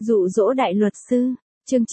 Dụ dỗ đại luật sư, chương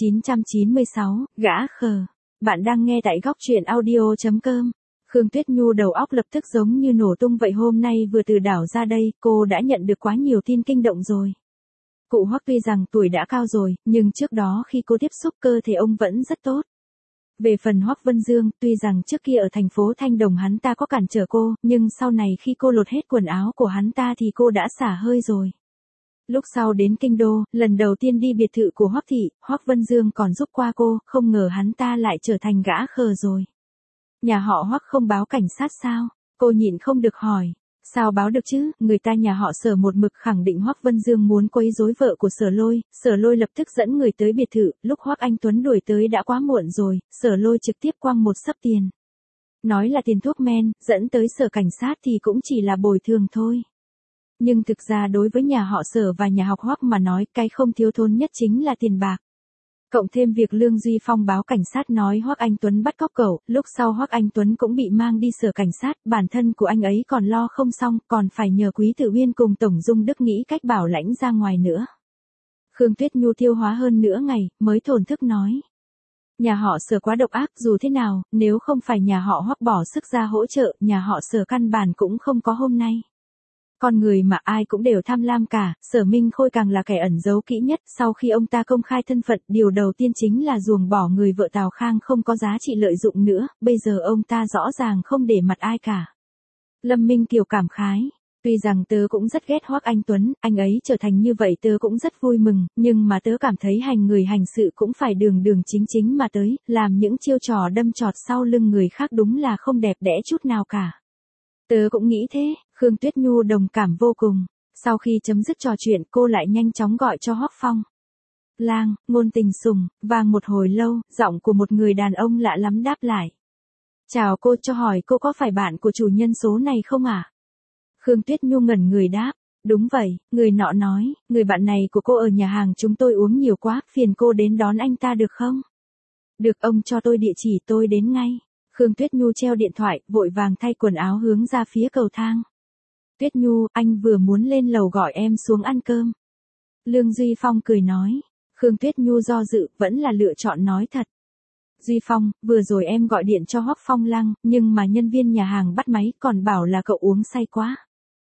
996, gã khờ. Bạn đang nghe tại góc truyện audio.com. Khương Tuyết Nhu đầu óc lập tức giống như nổ tung vậy, hôm nay vừa từ đảo ra đây, cô đã nhận được quá nhiều tin kinh động rồi. Cụ Hoắc tuy rằng tuổi đã cao rồi, nhưng trước đó khi cô tiếp xúc cơ thể ông vẫn rất tốt. Về phần Hoắc Vân Dương, tuy rằng trước kia ở thành phố Thanh Đồng hắn ta có cản trở cô, nhưng sau này khi cô lột hết quần áo của hắn ta thì cô đã xả hơi rồi. Lúc sau đến Kinh Đô, lần đầu tiên đi biệt thự của Hoắc thị, Hoắc Vân Dương còn giúp qua cô, không ngờ hắn ta lại trở thành gã khờ rồi. Nhà họ Hoắc không báo cảnh sát sao? Cô nhịn không được hỏi. Sao báo được chứ, người ta nhà họ Sở một mực khẳng định Hoắc Vân Dương muốn quấy rối vợ của Sở Lôi lập tức dẫn người tới biệt thự, lúc Hoắc Anh Tuấn đuổi tới đã quá muộn rồi, Sở Lôi trực tiếp quăng một xấp tiền. Nói là tiền thuốc men, dẫn tới sở cảnh sát thì cũng chỉ là bồi thường thôi. Nhưng thực ra đối với nhà họ Sở và nhà học Hoắc mà nói, cái không thiếu thốn nhất chính là tiền bạc. Cộng thêm việc Lương Duy Phong báo cảnh sát nói Hoắc Anh Tuấn bắt cóc cậu, lúc sau Hoắc Anh Tuấn cũng bị mang đi sở cảnh sát, bản thân của anh ấy còn lo không xong, còn phải nhờ Quý Tử Uyên cùng Tổng Dung Đức nghĩ cách bảo lãnh ra ngoài nữa. Khương Tuyết Nhu tiêu hóa hơn nửa ngày, mới thổn thức nói. Nhà họ Sở quá độc ác, dù thế nào, nếu không phải nhà họ Hoắc bỏ sức ra hỗ trợ, nhà họ Sở căn bản cũng không có hôm nay. Con người mà ai cũng đều tham lam cả, Sở Minh Khôi càng là kẻ ẩn giấu kỹ nhất, sau khi ông ta công khai thân phận, điều đầu tiên chính là ruồng bỏ người vợ Tào Khang không có giá trị lợi dụng nữa, bây giờ ông ta rõ ràng không để mặt ai cả. Lâm Minh Kiều cảm khái, tuy rằng tớ cũng rất ghét Hoắc Anh Tuấn, anh ấy trở thành như vậy tớ cũng rất vui mừng, nhưng mà tớ cảm thấy hành người hành sự cũng phải đường đường chính chính mà tới, làm những chiêu trò đâm chọt sau lưng người khác đúng là không đẹp đẽ chút nào cả. Tớ cũng nghĩ thế, Khương Tuyết Nhu đồng cảm vô cùng. Sau khi chấm dứt trò chuyện cô lại nhanh chóng gọi cho Hoắc Phong. Lang, ngôn tình sùng, vang một hồi lâu, giọng của một người đàn ông lạ lắm đáp lại. Chào cô, cho hỏi cô có phải bạn của chủ nhân số này không ạ? Khương Tuyết Nhu ngẩn người đáp. Đúng vậy, người nọ nói, người bạn này của cô ở nhà hàng chúng tôi uống nhiều quá, phiền cô đến đón anh ta được không? Được, ông cho tôi địa chỉ tôi đến ngay. Khương Tuyết Nhu treo điện thoại, vội vàng thay quần áo hướng ra phía cầu thang. Tuyết Nhu, anh vừa muốn lên lầu gọi em xuống ăn cơm. Lương Duy Phong cười nói. Khương Tuyết Nhu do dự, vẫn là lựa chọn nói thật. Duy Phong, vừa rồi em gọi điện cho Hoắc Phong Lăng, nhưng mà nhân viên nhà hàng bắt máy, còn bảo là cậu uống say quá.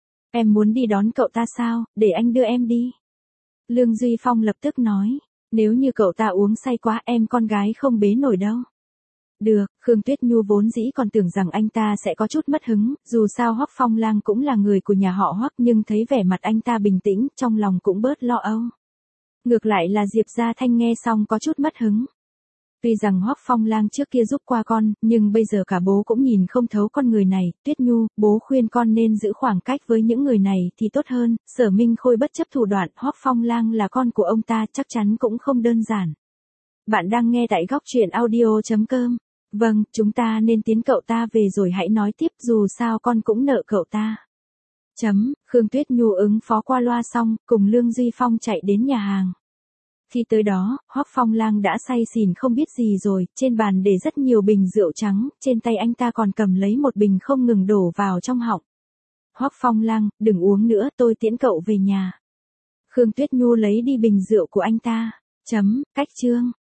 Em muốn đi đón cậu ta sao, để anh đưa em đi. Lương Duy Phong lập tức nói. Nếu như cậu ta uống say quá em con gái không bế nổi đâu. Được, Khương Tuyết Nhu vốn dĩ còn tưởng rằng anh ta sẽ có chút mất hứng, dù sao Hoắc Phong Lang cũng là người của nhà họ Hoắc, nhưng thấy vẻ mặt anh ta bình tĩnh, trong lòng cũng bớt lo âu. Ngược lại là Diệp Gia Thanh nghe xong có chút mất hứng. Tuy rằng Hoắc Phong Lang trước kia giúp qua con, nhưng bây giờ cả bố cũng nhìn không thấu con người này, Tuyết Nhu, bố khuyên con nên giữ khoảng cách với những người này thì tốt hơn, Sở Minh Khôi bất chấp thủ đoạn, Hoắc Phong Lang là con của ông ta chắc chắn cũng không đơn giản. Bạn đang nghe tại góc truyện audio.com. Vâng, chúng ta nên tiến cậu ta về rồi hãy nói tiếp, dù sao con cũng nợ cậu ta. Khương Tuyết Nhu ứng phó qua loa xong, cùng Lương Duy Phong chạy đến nhà hàng. Khi tới đó, Hoắc Phong Lang đã say xỉn không biết gì rồi, trên bàn để rất nhiều bình rượu trắng, trên tay anh ta còn cầm lấy một bình không ngừng đổ vào trong họng. Hoắc Phong Lang, đừng uống nữa, tôi tiễn cậu về nhà. Khương Tuyết Nhu lấy đi bình rượu của anh ta. Cách chương.